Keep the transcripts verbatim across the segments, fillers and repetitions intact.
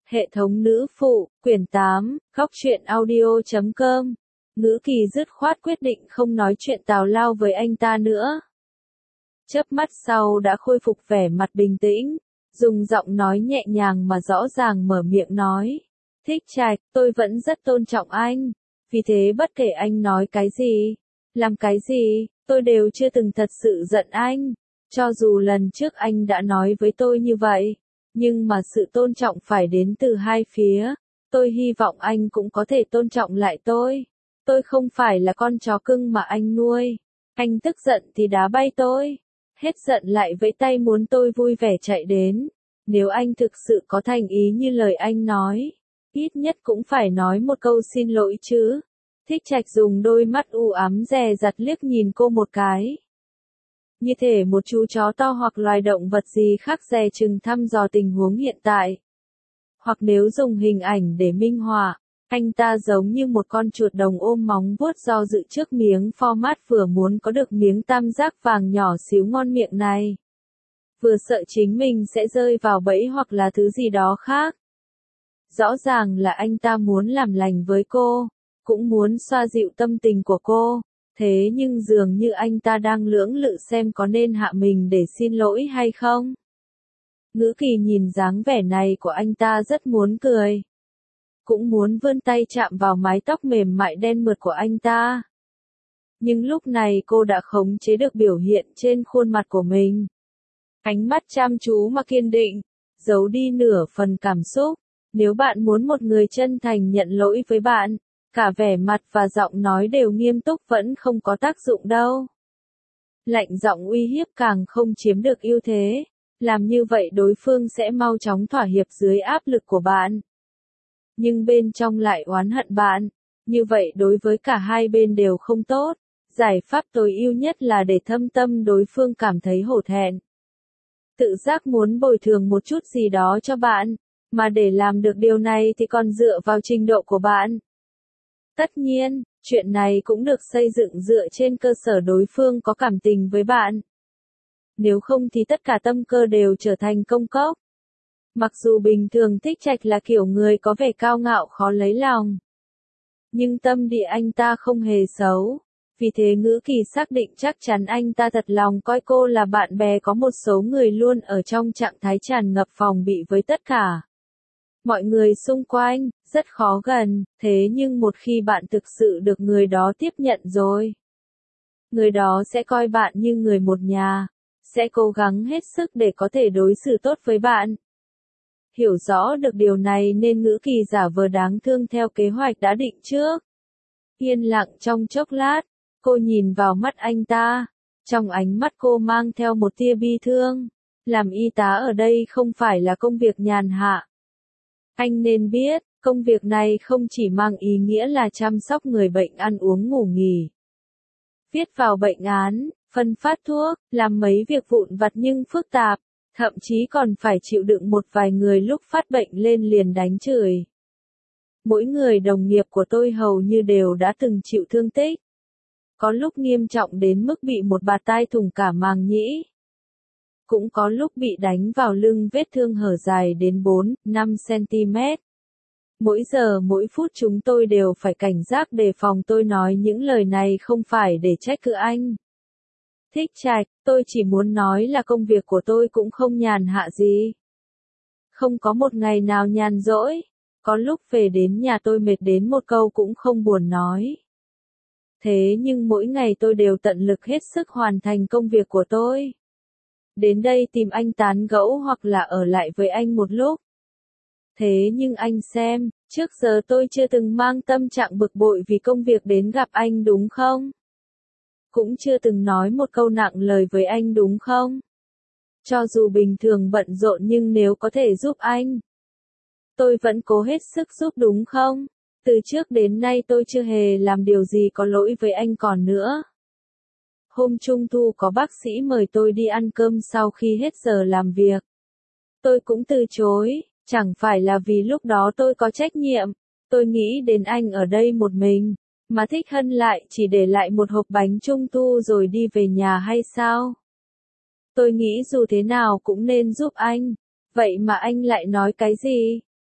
Hệ thống nữ phụ, quyển tám, góc truyện audio chấm com. Ngữ Kỳ dứt khoát quyết định không nói chuyện tào lao với anh ta nữa. Chớp mắt sau đã khôi phục vẻ mặt bình tĩnh, dùng giọng nói nhẹ nhàng mà rõ ràng mở miệng nói. Thích Trạch, tôi vẫn rất tôn trọng anh, vì thế bất kể anh nói cái gì, làm cái gì, tôi đều chưa từng thật sự giận anh. Cho dù lần trước anh đã nói với tôi như vậy, nhưng mà sự tôn trọng phải đến từ hai phía. Tôi hy vọng anh cũng có thể tôn trọng lại tôi. Tôi không phải là con chó cưng mà anh nuôi. Anh tức giận thì đá bay tôi. Hết giận lại vẫy tay muốn tôi vui vẻ chạy đến. Nếu anh thực sự có thành ý như lời anh nói, ít nhất cũng phải nói một câu xin lỗi chứ. Thích Trạch dùng đôi mắt u ám dè dặt liếc nhìn cô một cái. Như thể một chú chó to hoặc loài động vật gì khác dè chừng thăm dò tình huống hiện tại. Hoặc nếu dùng hình ảnh để minh họa, anh ta giống như một con chuột đồng ôm móng vuốt do dự trước miếng format vừa muốn có được miếng tam giác vàng nhỏ xíu ngon miệng này. Vừa sợ chính mình sẽ rơi vào bẫy hoặc là thứ gì đó khác. Rõ ràng là anh ta muốn làm lành với cô, cũng muốn xoa dịu tâm tình của cô. Thế nhưng dường như anh ta đang lưỡng lự xem có nên hạ mình để xin lỗi hay không. Ngữ Kỳ nhìn dáng vẻ này của anh ta rất muốn cười. Cũng muốn vươn tay chạm vào mái tóc mềm mại đen mượt của anh ta. Nhưng lúc này cô đã khống chế được biểu hiện trên khuôn mặt của mình. Ánh mắt chăm chú mà kiên định, giấu đi nửa phần cảm xúc. Nếu bạn muốn một người chân thành nhận lỗi với bạn, cả vẻ mặt và giọng nói đều nghiêm túc vẫn không có tác dụng đâu. Lạnh giọng uy hiếp càng không chiếm được ưu thế. Làm như vậy đối phương sẽ mau chóng thỏa hiệp dưới áp lực của bạn. Nhưng bên trong lại oán hận bạn. Như vậy đối với cả hai bên đều không tốt. Giải pháp tối ưu nhất là để thâm tâm đối phương cảm thấy hổ thẹn. Tự giác muốn bồi thường một chút gì đó cho bạn. Mà để làm được điều này thì còn dựa vào trình độ của bạn. Tất nhiên, chuyện này cũng được xây dựng dựa trên cơ sở đối phương có cảm tình với bạn. Nếu không thì tất cả tâm cơ đều trở thành công cốc. Mặc dù bình thường Thích Trạch là kiểu người có vẻ cao ngạo khó lấy lòng. Nhưng tâm địa anh ta không hề xấu. Vì thế Ngữ Kỳ xác định chắc chắn anh ta thật lòng coi cô là bạn bè, có một số người luôn ở trong trạng thái tràn ngập phòng bị với tất cả mọi người xung quanh, rất khó gần, thế nhưng một khi bạn thực sự được người đó tiếp nhận rồi, người đó sẽ coi bạn như người một nhà, sẽ cố gắng hết sức để có thể đối xử tốt với bạn. Hiểu rõ được điều này nên Ngữ Kỳ giả vờ đáng thương theo kế hoạch đã định trước. Yên lặng trong chốc lát, cô nhìn vào mắt anh ta, trong ánh mắt cô mang theo một tia bi thương. Làm y tá ở đây không phải là công việc nhàn hạ. Anh nên biết, công việc này không chỉ mang ý nghĩa là chăm sóc người bệnh ăn uống ngủ nghỉ, viết vào bệnh án, phân phát thuốc, làm mấy việc vụn vặt nhưng phức tạp, thậm chí còn phải chịu đựng một vài người lúc phát bệnh lên liền đánh chửi. Mỗi người đồng nghiệp của tôi hầu như đều đã từng chịu thương tích. Có lúc nghiêm trọng đến mức bị một bạt tai thủng cả màng nhĩ. Cũng có lúc bị đánh vào lưng, vết thương hở dài đến bốn, năm xăng-ti-mét. Mỗi giờ mỗi phút chúng tôi đều phải cảnh giác đề phòng. Tôi nói những lời này không phải để trách cứ anh. Thích Trạch, tôi chỉ muốn nói là công việc của tôi cũng không nhàn hạ gì. Không có một ngày nào nhàn rỗi. Có lúc về đến nhà tôi mệt đến một câu cũng không buồn nói. Thế nhưng mỗi ngày tôi đều tận lực hết sức hoàn thành công việc của tôi. Đến đây tìm anh tán gẫu hoặc là ở lại với anh một lúc. Thế nhưng anh xem, trước giờ tôi chưa từng mang tâm trạng bực bội vì công việc đến gặp anh đúng không? Cũng chưa từng nói một câu nặng lời với anh đúng không? Cho dù bình thường bận rộn nhưng nếu có thể giúp anh, tôi vẫn cố hết sức giúp đúng không? Từ trước đến nay tôi chưa hề làm điều gì có lỗi với anh còn nữa. Hôm Trung thu có bác sĩ mời tôi đi ăn cơm sau khi hết giờ làm việc. Tôi cũng từ chối, chẳng phải là vì lúc đó tôi có trách nhiệm. Tôi nghĩ đến anh ở đây một mình, mà Thích Hân lại chỉ để lại một hộp bánh Trung thu rồi đi về nhà hay sao? Tôi nghĩ dù thế nào cũng nên giúp anh. Vậy mà anh lại nói cái gì?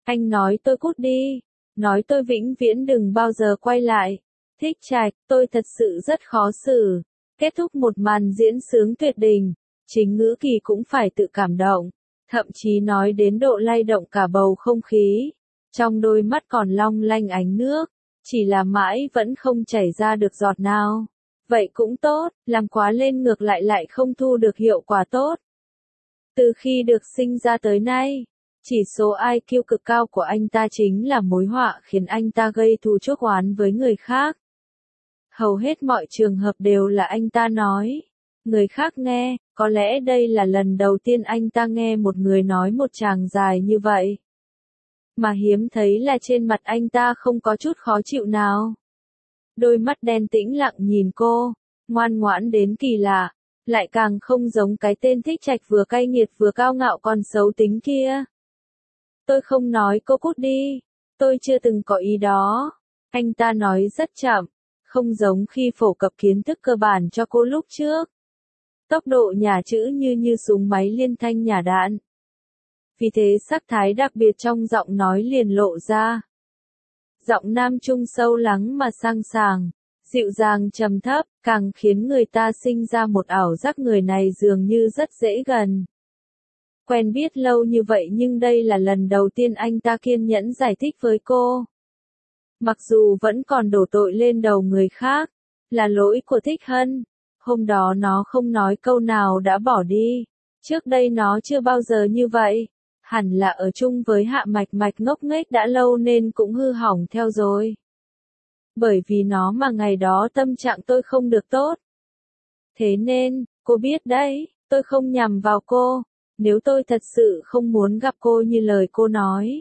Anh nói tôi cút đi. Nói tôi vĩnh viễn đừng bao giờ quay lại. Thích Trạch, tôi thật sự rất khó xử. Kết thúc một màn diễn sướng tuyệt đình. Chính Ngữ Kỳ cũng phải tự cảm động. Thậm chí nói đến độ lay động cả bầu không khí. Trong đôi mắt còn long lanh ánh nước. Chỉ là mãi vẫn không chảy ra được giọt nào. Vậy cũng tốt, làm quá lên ngược lại lại không thu được hiệu quả tốt. Từ khi được sinh ra tới nay, chỉ số i kiu cực cao của anh ta chính là mối họa khiến anh ta gây thù chuốc oán với người khác. Hầu hết mọi trường hợp đều là anh ta nói. Người khác nghe, có lẽ đây là lần đầu tiên anh ta nghe một người nói một tràng dài như vậy. Mà hiếm thấy là trên mặt anh ta không có chút khó chịu nào. Đôi mắt đen tĩnh lặng nhìn cô, ngoan ngoãn đến kỳ lạ, lại càng không giống cái tên Thích Trạch vừa cay nghiệt vừa cao ngạo còn xấu tính kia. Tôi không nói cô cút đi, tôi chưa từng có ý đó. Anh ta nói rất chậm, không giống khi phổ cập kiến thức cơ bản cho cô lúc trước. Tốc độ nhả chữ như như súng máy liên thanh nhả đạn. Vì thế sắc thái đặc biệt trong giọng nói liền lộ ra. Giọng nam trung sâu lắng mà sang sàng, dịu dàng trầm thấp, càng khiến người ta sinh ra một ảo giác người này dường như rất dễ gần. Quen biết lâu như vậy nhưng đây là lần đầu tiên anh ta kiên nhẫn giải thích với cô. Mặc dù vẫn còn đổ tội lên đầu người khác, là lỗi của Thích Hân. Hôm đó nó không nói câu nào đã bỏ đi. Trước đây nó chưa bao giờ như vậy. Hẳn là ở chung với Hạ Mạch Mạch ngốc nghếch đã lâu nên cũng hư hỏng theo rồi. Bởi vì nó mà ngày đó tâm trạng tôi không được tốt. Thế nên, cô biết đấy, tôi không nhằm vào cô. Nếu tôi thật sự không muốn gặp cô như lời cô nói.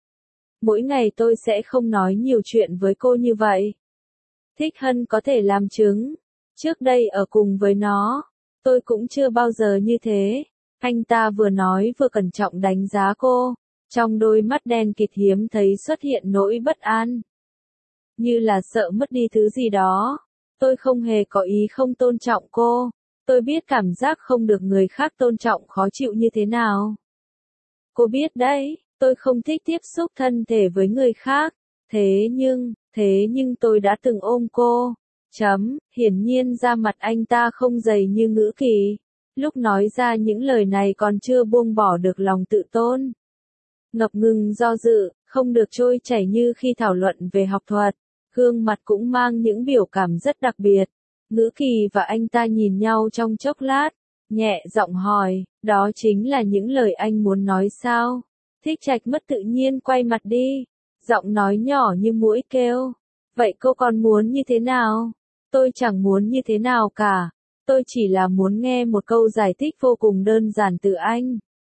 Mỗi ngày tôi sẽ không nói nhiều chuyện với cô như vậy. Thích Hân có thể làm chứng. Trước đây ở cùng với nó, tôi cũng chưa bao giờ như thế. Anh ta vừa nói vừa cẩn trọng đánh giá cô. Trong đôi mắt đen kịt hiếm thấy xuất hiện nỗi bất an. Như là sợ mất đi thứ gì đó. Tôi không hề có ý không tôn trọng cô. Tôi biết cảm giác không được người khác tôn trọng khó chịu như thế nào. Cô biết đấy, tôi không thích tiếp xúc thân thể với người khác. Thế nhưng, thế nhưng tôi đã từng ôm cô. Chấm, hiển nhiên da mặt anh ta không dày như Ngữ Kỳ. Lúc nói ra những lời này còn chưa buông bỏ được lòng tự tôn. Ngập ngừng do dự, không được trôi chảy như khi thảo luận về học thuật. Gương mặt cũng mang những biểu cảm rất đặc biệt. Ngữ Kỳ và anh ta nhìn nhau trong chốc lát, nhẹ giọng hỏi, đó chính là những lời anh muốn nói sao? Thích Trạch mất tự nhiên quay mặt đi, giọng nói nhỏ như muỗi kêu. Vậy cô còn muốn như thế nào? Tôi chẳng muốn như thế nào cả. Tôi chỉ là muốn nghe một câu giải thích vô cùng đơn giản từ anh.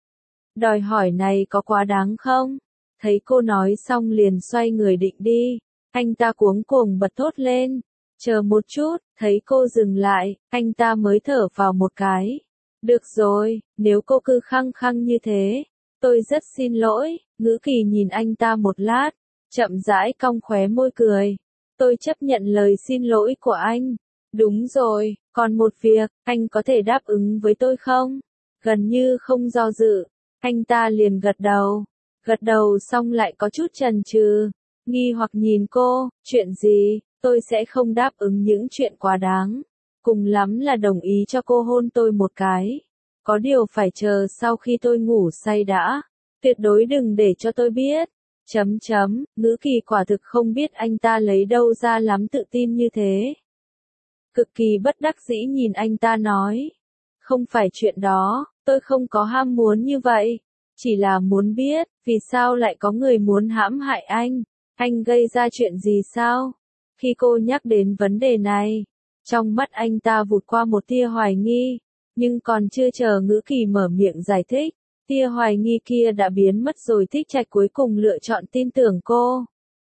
Đòi hỏi này có quá đáng không? Thấy cô nói xong liền xoay người định đi. Anh ta cuống cuồng bật thốt lên. Chờ một chút, thấy cô dừng lại, anh ta mới thở vào một cái. Được rồi, nếu cô cứ khăng khăng như thế, tôi rất xin lỗi. Ngữ Kỳ nhìn anh ta một lát, chậm rãi cong khóe môi cười. Tôi chấp nhận lời xin lỗi của anh. Đúng rồi, còn một việc, anh có thể đáp ứng với tôi không? Gần như không do dự, anh ta liền gật đầu. Gật đầu xong lại có chút chần chừ, nghi hoặc nhìn cô, chuyện gì? Tôi sẽ không đáp ứng những chuyện quá đáng. Cùng lắm là đồng ý cho cô hôn tôi một cái. Có điều phải chờ sau khi tôi ngủ say đã. Tuyệt đối đừng để cho tôi biết. Chấm chấm, Ngữ Kỳ quả thực không biết anh ta lấy đâu ra lắm tự tin như thế. Cực kỳ bất đắc dĩ nhìn anh ta nói. Không phải chuyện đó, tôi không có ham muốn như vậy. Chỉ là muốn biết, vì sao lại có người muốn hãm hại anh. Anh gây ra chuyện gì sao? Khi cô nhắc đến vấn đề này, trong mắt anh ta vụt qua một tia hoài nghi, nhưng còn chưa chờ Ngữ Kỳ mở miệng giải thích, tia hoài nghi kia đã biến mất rồi. Thích Trạch cuối cùng lựa chọn tin tưởng cô.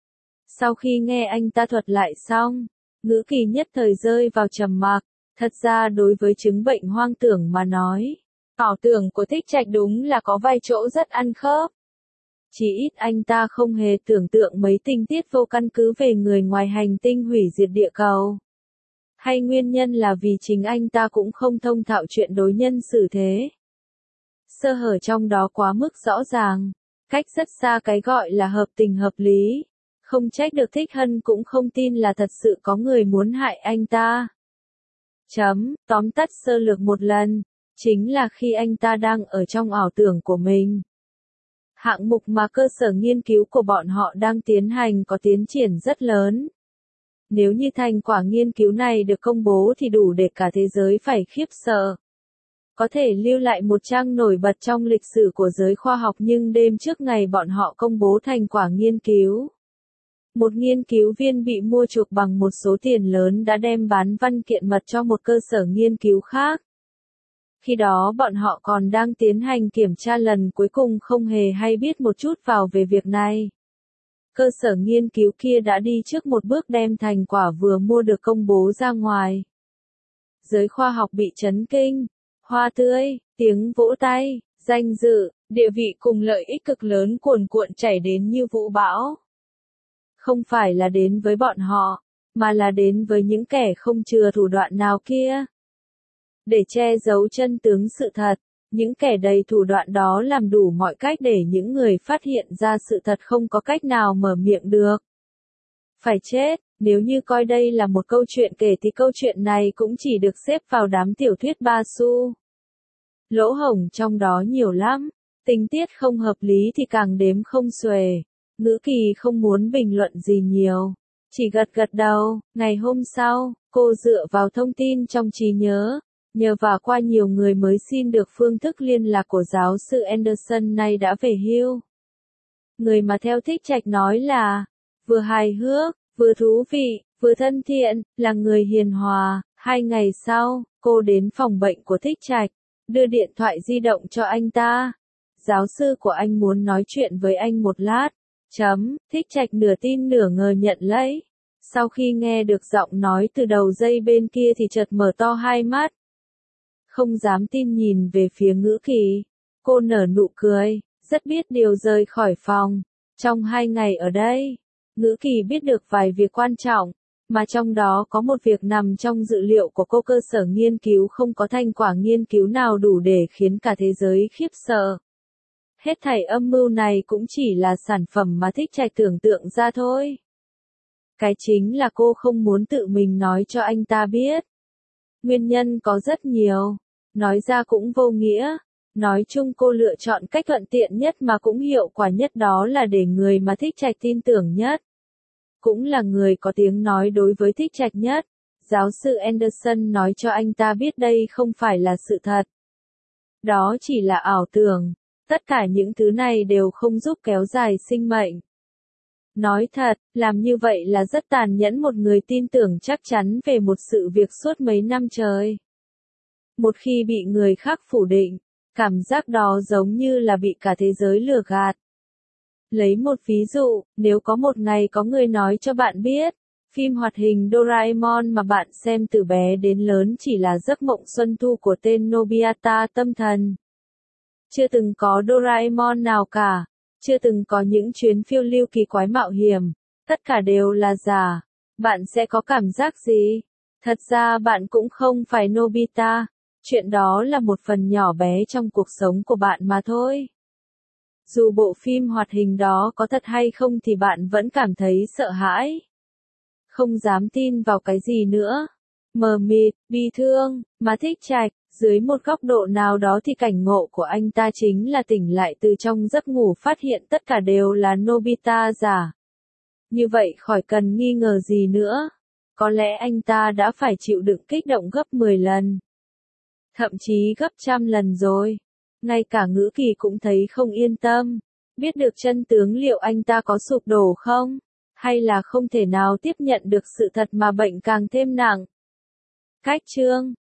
Sau khi nghe anh ta thuật lại xong, Ngữ Kỳ nhất thời rơi vào trầm mặc. Thật ra đối với chứng bệnh hoang tưởng mà nói, ảo tưởng của Thích Trạch đúng là có vài chỗ rất ăn khớp. Chỉ ít anh ta không hề tưởng tượng mấy tình tiết vô căn cứ về người ngoài hành tinh hủy diệt địa cầu. Hay nguyên nhân là vì chính anh ta cũng không thông thạo chuyện đối nhân xử thế. Sơ hở trong đó quá mức rõ ràng. Cách rất xa cái gọi là hợp tình hợp lý. Không trách được Thích Hân cũng không tin là thật sự có người muốn hại anh ta. Chấm, tóm tắt sơ lược một lần, chính là khi anh ta đang ở trong ảo tưởng của mình. Hạng mục mà cơ sở nghiên cứu của bọn họ đang tiến hành có tiến triển rất lớn. Nếu như thành quả nghiên cứu này được công bố thì đủ để cả thế giới phải khiếp sợ. Có thể lưu lại một trang nổi bật trong lịch sử của giới khoa học, nhưng đêm trước ngày bọn họ công bố thành quả nghiên cứu, một nghiên cứu viên bị mua chuộc bằng một số tiền lớn đã đem bán văn kiện mật cho một cơ sở nghiên cứu khác. Khi đó bọn họ còn đang tiến hành kiểm tra lần cuối cùng, không hề hay biết một chút vào về việc này. Cơ sở nghiên cứu kia đã đi trước một bước đem thành quả vừa mua được công bố ra ngoài. Giới khoa học bị chấn kinh, hoa tươi, tiếng vỗ tay, danh dự, địa vị cùng lợi ích cực lớn cuồn cuộn chảy đến như vũ bão. Không phải là đến với bọn họ, mà là đến với những kẻ không chừa thủ đoạn nào kia. Để che giấu chân tướng sự thật, những kẻ đầy thủ đoạn đó làm đủ mọi cách để những người phát hiện ra sự thật không có cách nào mở miệng được. Phải chết, nếu như coi đây là một câu chuyện kể thì câu chuyện này cũng chỉ được xếp vào đám tiểu thuyết ba xu. Lỗ hổng trong đó nhiều lắm, tình tiết không hợp lý thì càng đếm không xuể. Ngữ Kỳ không muốn bình luận gì nhiều, chỉ gật gật đầu. Ngày hôm sau, cô dựa vào thông tin trong trí nhớ, nhờ và qua nhiều người mới xin được phương thức liên lạc của giáo sư Anderson nay đã về hưu. Người mà theo Thích Trạch nói là, vừa hài hước, vừa thú vị, vừa thân thiện, là người hiền hòa. Hai ngày sau, cô đến phòng bệnh của Thích Trạch, đưa điện thoại di động cho anh ta. Giáo sư của anh muốn nói chuyện với anh một lát. Chấm, Thích Trạch nửa tin nửa ngờ nhận lấy. Sau khi nghe được giọng nói từ đầu dây bên kia thì chợt mở to hai mắt. Không dám tin nhìn về phía Ngữ Kỳ. Cô nở nụ cười, rất biết điều rời khỏi phòng. Trong hai ngày ở đây, Ngữ Kỳ biết được vài việc quan trọng, mà trong đó có một việc nằm trong dự liệu của cô. Cơ sở nghiên cứu không có thành quả nghiên cứu nào đủ để khiến cả thế giới khiếp sợ. Hết thảy âm mưu này cũng chỉ là sản phẩm mà Thích Trạch tưởng tượng ra thôi. Cái chính là cô không muốn tự mình nói cho anh ta biết. Nguyên nhân có rất nhiều, nói ra cũng vô nghĩa. Nói chung cô lựa chọn cách thuận tiện nhất mà cũng hiệu quả nhất, đó là để người mà Thích Trạch tin tưởng nhất, cũng là người có tiếng nói đối với Thích Trạch nhất, giáo sư Anderson nói cho anh ta biết đây không phải là sự thật. Đó chỉ là ảo tưởng. Tất cả những thứ này đều không giúp kéo dài sinh mệnh. Nói thật, làm như vậy là rất tàn nhẫn một người tin tưởng chắc chắn về một sự việc suốt mấy năm trời. Một khi bị người khác phủ định, cảm giác đó giống như là bị cả thế giới lừa gạt. Lấy một ví dụ, nếu có một ngày có người nói cho bạn biết, phim hoạt hình Doraemon mà bạn xem từ bé đến lớn chỉ là giấc mộng xuân thu của tên Nobita tâm thần. Chưa từng có Doraemon nào cả, chưa từng có những chuyến phiêu lưu kỳ quái mạo hiểm, tất cả đều là giả. Bạn sẽ có cảm giác gì? Thật ra bạn cũng không phải Nobita, chuyện đó là một phần nhỏ bé trong cuộc sống của bạn mà thôi. Dù bộ phim hoạt hình đó có thật hay không thì bạn vẫn cảm thấy sợ hãi. Không dám tin vào cái gì nữa. Mờ mịt, bi thương, mà Thích Trạch. Dưới một góc độ nào đó thì cảnh ngộ của anh ta chính là tỉnh lại từ trong giấc ngủ phát hiện tất cả đều là Nobita giả. Như vậy khỏi cần nghi ngờ gì nữa. Có lẽ anh ta đã phải chịu đựng kích động gấp mười lần. Thậm chí gấp trăm lần rồi. Ngay cả Ngữ Kỳ cũng thấy không yên tâm. Biết được chân tướng liệu anh ta có sụp đổ không? Hay là không thể nào tiếp nhận được sự thật mà bệnh càng thêm nặng? Cách chương